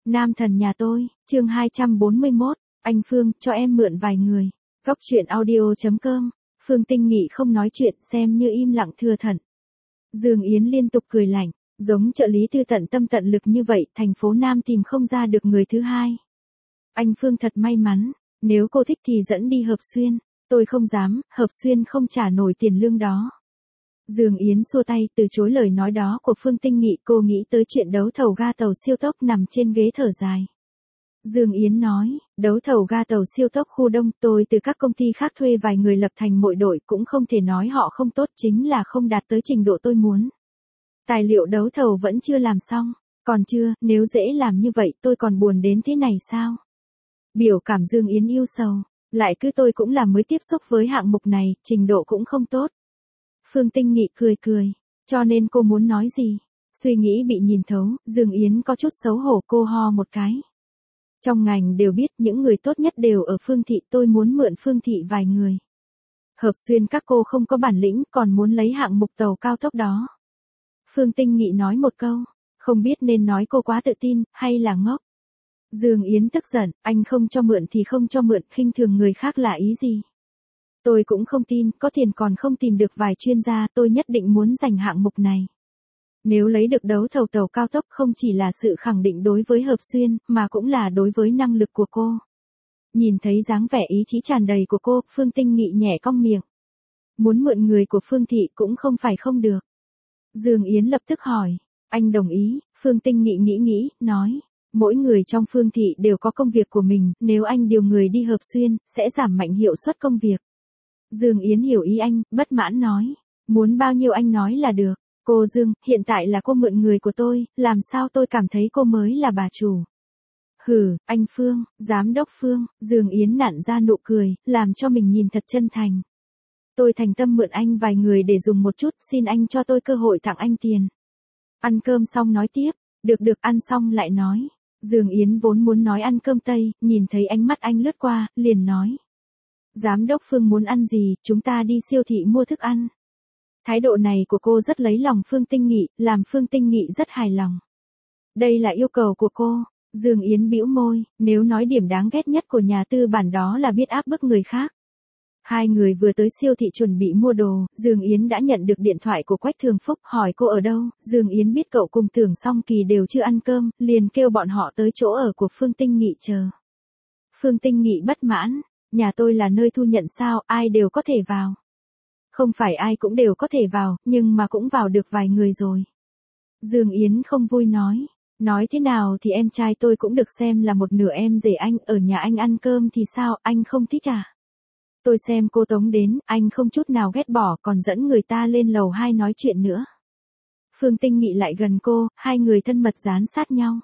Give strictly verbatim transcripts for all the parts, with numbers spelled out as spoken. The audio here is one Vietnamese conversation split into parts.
Nam thần nhà tôi, chương hai trăm bốn mươi mốt, anh Phương, cho em mượn vài người. Góc truyện audio chấm com, Phương Tinh Nghị không nói chuyện, xem như im lặng thừa thận. Dương Yến liên tục cười lạnh, giống trợ lý tư tận tâm tận lực như vậy, thành phố Nam tìm không ra được người thứ hai. Anh Phương thật may mắn, nếu cô thích thì dẫn đi Hợp Xuyên, tôi không dám, Hợp Xuyên không trả nổi tiền lương đó. Dương Yến xua tay từ chối lời nói đó của Phương Tinh Nghị, cô nghĩ tới chuyện đấu thầu ga tàu siêu tốc nằm trên ghế thở dài. Dương Yến nói, đấu thầu ga tàu siêu tốc khu Đông, tôi từ các công ty khác thuê vài người lập thành mỗi đội, cũng không thể nói họ không tốt, chính là không đạt tới trình độ tôi muốn. Tài liệu đấu thầu vẫn chưa làm xong, còn chưa, nếu dễ làm như vậy tôi còn buồn đến thế này sao? Biểu cảm Dương Yến yêu sầu, lại cứ tôi cũng là mới tiếp xúc với hạng mục này, trình độ cũng không tốt. Phương Tinh Nghị cười cười, cho nên cô muốn nói gì? Suy nghĩ bị nhìn thấu, Dương Yến có chút xấu hổ, cô ho một cái. Trong ngành đều biết những người tốt nhất đều ở Phương Thị, tôi muốn mượn Phương Thị vài người. Hợp Xuyên các cô không có bản lĩnh, còn muốn lấy hạng mục tàu cao tốc đó. Phương Tinh Nghị nói một câu, không biết nên nói cô quá tự tin, hay là ngốc. Dương Yến tức giận, anh không cho mượn thì không cho mượn, khinh thường người khác là ý gì? Tôi cũng không tin, có tiền còn không tìm được vài chuyên gia, tôi nhất định muốn giành hạng mục này. Nếu lấy được đấu thầu tàu cao tốc không chỉ là sự khẳng định đối với Hợp Xuyên, mà cũng là đối với năng lực của cô. Nhìn thấy dáng vẻ ý chí tràn đầy của cô, Phương Tinh Nghị nhẹ cong miệng. Muốn mượn người của Phương Thị cũng không phải không được. Dương Yến lập tức hỏi, anh đồng ý? Phương Tinh Nghị nghĩ nghĩ, nói. Mỗi người trong Phương Thị đều có công việc của mình, nếu anh điều người đi Hợp Xuyên, sẽ giảm mạnh hiệu suất công việc. Dương Yến hiểu ý anh, bất mãn nói. Muốn bao nhiêu anh nói là được. Cô Dương, hiện tại là cô mượn người của tôi, làm sao tôi cảm thấy cô mới là bà chủ. Hừ, anh Phương, giám đốc Phương, Dương Yến nặn ra nụ cười, làm cho mình nhìn thật chân thành. Tôi thành tâm mượn anh vài người để dùng một chút, xin anh cho tôi cơ hội tặng anh tiền. Ăn cơm xong nói tiếp, được được, ăn xong lại nói. Dương Yến vốn muốn nói ăn cơm Tây, nhìn thấy ánh mắt anh lướt qua, liền nói. Giám đốc Phương muốn ăn gì, chúng ta đi siêu thị mua thức ăn. Thái độ này của cô rất lấy lòng Phương Tinh Nghị, làm Phương Tinh Nghị rất hài lòng. Đây là yêu cầu của cô. Dương Yến bĩu môi, nếu nói điểm đáng ghét nhất của nhà tư bản đó là biết áp bức người khác. Hai người vừa tới siêu thị chuẩn bị mua đồ, Dương Yến đã nhận được điện thoại của Quách Thường Phúc, hỏi cô ở đâu. Dương Yến biết cậu cùng Tưởng Song Kỳ đều chưa ăn cơm, liền kêu bọn họ tới chỗ ở của Phương Tinh Nghị chờ. Phương Tinh Nghị bất mãn, nhà tôi là nơi thu nhận sao, ai đều có thể vào. Không phải ai cũng đều có thể vào, nhưng mà cũng vào được vài người rồi. Dương Yến không vui nói, nói thế nào thì em trai tôi cũng được xem là một nửa em rể anh, ở nhà anh ăn cơm thì sao, anh không thích à? Tôi xem cô Tống đến, anh không chút nào ghét bỏ, còn dẫn người ta lên lầu hai nói chuyện nữa. Phương Tinh Nghị lại gần cô, hai người thân mật dán sát nhau.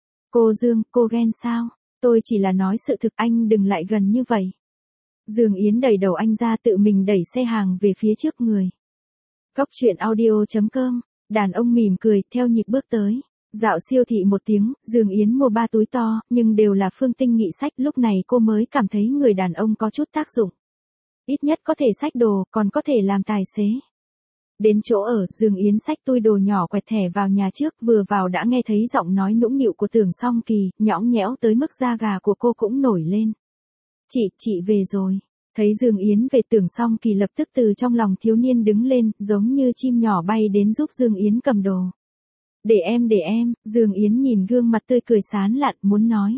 Cô Dương, cô ghen sao? Tôi chỉ là nói sự thực, anh đừng lại gần như vậy. Dương Yến đẩy đầu anh ra, tự mình đẩy xe hàng về phía trước người. Góc truyện audio chấm com, đàn ông mỉm cười, theo nhịp bước tới. Dạo siêu thị một tiếng, Dương Yến mua ba túi to, nhưng đều là Phương Tinh Nghị xách, lúc này cô mới cảm thấy người đàn ông có chút tác dụng. Ít nhất có thể xách đồ, còn có thể làm tài xế. Đến chỗ ở, Dương Yến xách túi đồ nhỏ quẹt thẻ vào nhà trước, vừa vào đã nghe thấy giọng nói nũng nịu của Tưởng Song Kỳ, nhõng nhẽo tới mức da gà của cô cũng nổi lên. Chị, chị về rồi. Thấy Dương Yến về, Tưởng Song Kỳ lập tức từ trong lòng thiếu niên đứng lên, giống như chim nhỏ bay đến giúp Dương Yến cầm đồ. Để em để em, Dương Yến nhìn gương mặt tươi cười sán lạn, muốn nói.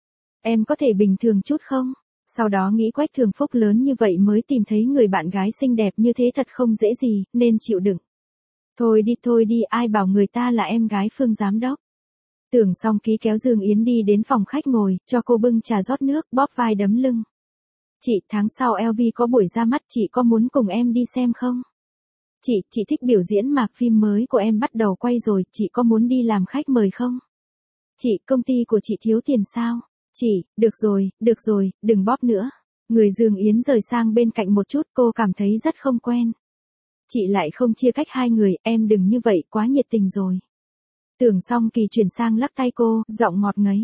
Em có thể bình thường chút không? Sau đó nghĩ Quách Thường Phúc lớn như vậy mới tìm thấy người bạn gái xinh đẹp như thế thật không dễ gì, nên chịu đựng. Thôi đi thôi đi, ai bảo người ta là em gái Phương giám đốc. Tưởng Song Ký kéo Dương Yến đi đến phòng khách ngồi, cho cô bưng trà rót nước, bóp vai đấm lưng. Chị, tháng sau lờ vê có buổi ra mắt, chị có muốn cùng em đi xem không? Chị, chị thích biểu diễn mạc phim mới của em bắt đầu quay rồi, chị có muốn đi làm khách mời không? Chị, công ty của chị thiếu tiền sao? Chị, được rồi, được rồi, đừng bóp nữa. Người Dương Yến rời sang bên cạnh một chút, cô cảm thấy rất không quen. Chị lại không chia cách hai người, em đừng như vậy, quá nhiệt tình rồi. Tưởng Song Kỳ chuyển sang lắc tay cô, giọng ngọt ngấy.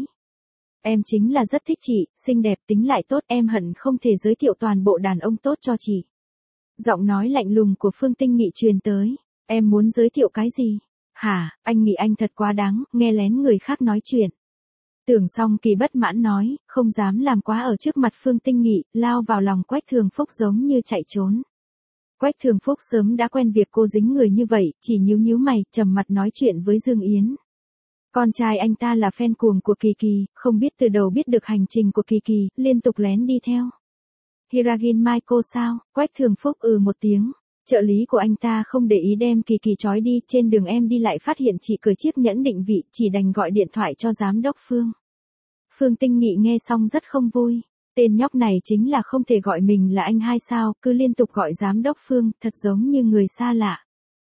Em chính là rất thích chị, xinh đẹp, tính lại tốt, em hận không thể giới thiệu toàn bộ đàn ông tốt cho chị. Giọng nói lạnh lùng của Phương Tinh Nghị truyền tới. Em muốn giới thiệu cái gì? Hả, anh nghĩ anh thật quá đáng, nghe lén người khác nói chuyện. Tưởng Song Kỳ bất mãn nói, không dám làm quá ở trước mặt Phương Tinh Nghị, lao vào lòng Quách Thường Phúc giống như chạy trốn. Quách Thường Phúc sớm đã quen việc cô dính người như vậy, chỉ nhíu nhíu mày, trầm mặt nói chuyện với Dương Yến. Con trai anh ta là fan cuồng của Kỳ Kỳ, không biết từ đầu biết được hành trình của Kỳ Kỳ, liên tục lén đi theo. Hiragin Michael sao? Quách Thường Phúc ừ một tiếng. Trợ lý của anh ta không để ý đem Kỳ Kỳ trói đi, trên đường em đi lại phát hiện chị cởi chiếc nhẫn định vị, chỉ đành gọi điện thoại cho giám đốc Phương. Phương Tinh Nghị nghe xong rất không vui. Tên nhóc này chính là không thể gọi mình là anh hai sao, cứ liên tục gọi giám đốc Phương, thật giống như người xa lạ.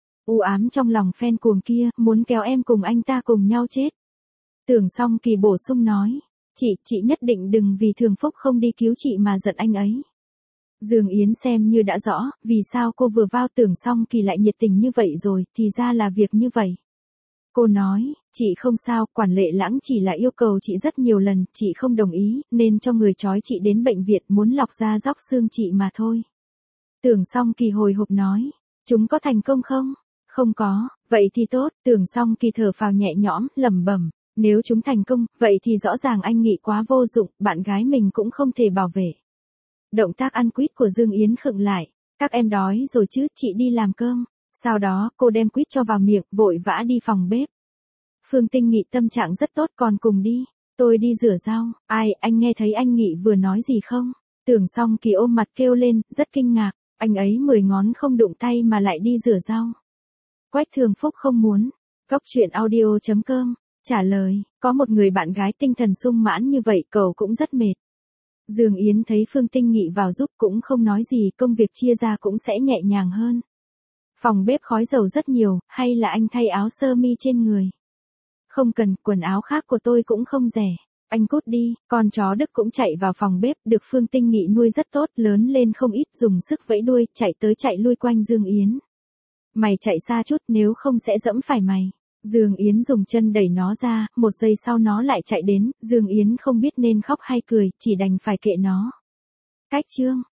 U ám trong lòng fan cuồng kia, muốn kéo em cùng anh ta cùng nhau chết. Tưởng Song Kỳ bổ sung nói, chị, chị nhất định đừng vì Thường Phúc không đi cứu chị mà giận anh ấy. Dương Yến xem như đã rõ, vì sao cô vừa vào Tưởng Song Kỳ lại nhiệt tình như vậy rồi, thì ra là việc như vậy. Cô nói, chị không sao, quản lệ lãng chỉ là yêu cầu chị rất nhiều lần, chị không đồng ý, nên cho người trói chị đến bệnh viện muốn lọc ra róc xương chị mà thôi. Tưởng Song Kỳ hồi hộp nói, chúng có thành công không? Không có, vậy thì tốt, Tưởng Song Kỳ thở phào nhẹ nhõm, lẩm bẩm, nếu chúng thành công, vậy thì rõ ràng anh Nghị quá vô dụng, bạn gái mình cũng không thể bảo vệ. Động tác ăn quýt của Dương Yến khựng lại, các em đói rồi chứ, chị đi làm cơm. Sau đó, cô đem quýt cho vào miệng, vội vã đi phòng bếp. Phương Tinh Nghị tâm trạng rất tốt, còn cùng đi. Tôi đi rửa rau. Ai, anh nghe thấy anh Nghị vừa nói gì không? Tưởng Song Kỳ ôm mặt kêu lên, rất kinh ngạc. Anh ấy mười ngón không đụng tay mà lại đi rửa rau. Quách Thường Phúc không muốn. Cốc truyện audio chấm com trả lời, có một người bạn gái tinh thần sung mãn như vậy, cậu cũng rất mệt. Dương Yến thấy Phương Tinh Nghị vào giúp cũng không nói gì, công việc chia ra cũng sẽ nhẹ nhàng hơn. Phòng bếp khói dầu rất nhiều, hay là anh thay áo sơ mi trên người? Không cần, quần áo khác của tôi cũng không rẻ. Anh cút đi, con chó Đức cũng chạy vào phòng bếp, được Phương Tinh Nghị nuôi rất tốt, lớn lên không ít, dùng sức vẫy đuôi, chạy tới chạy lui quanh Dương Yến. Mày chạy xa chút, nếu không sẽ dẫm phải mày. Dương Yến dùng chân đẩy nó ra, một giây sau nó lại chạy đến, Dương Yến không biết nên khóc hay cười, chỉ đành phải kệ nó. Cách chương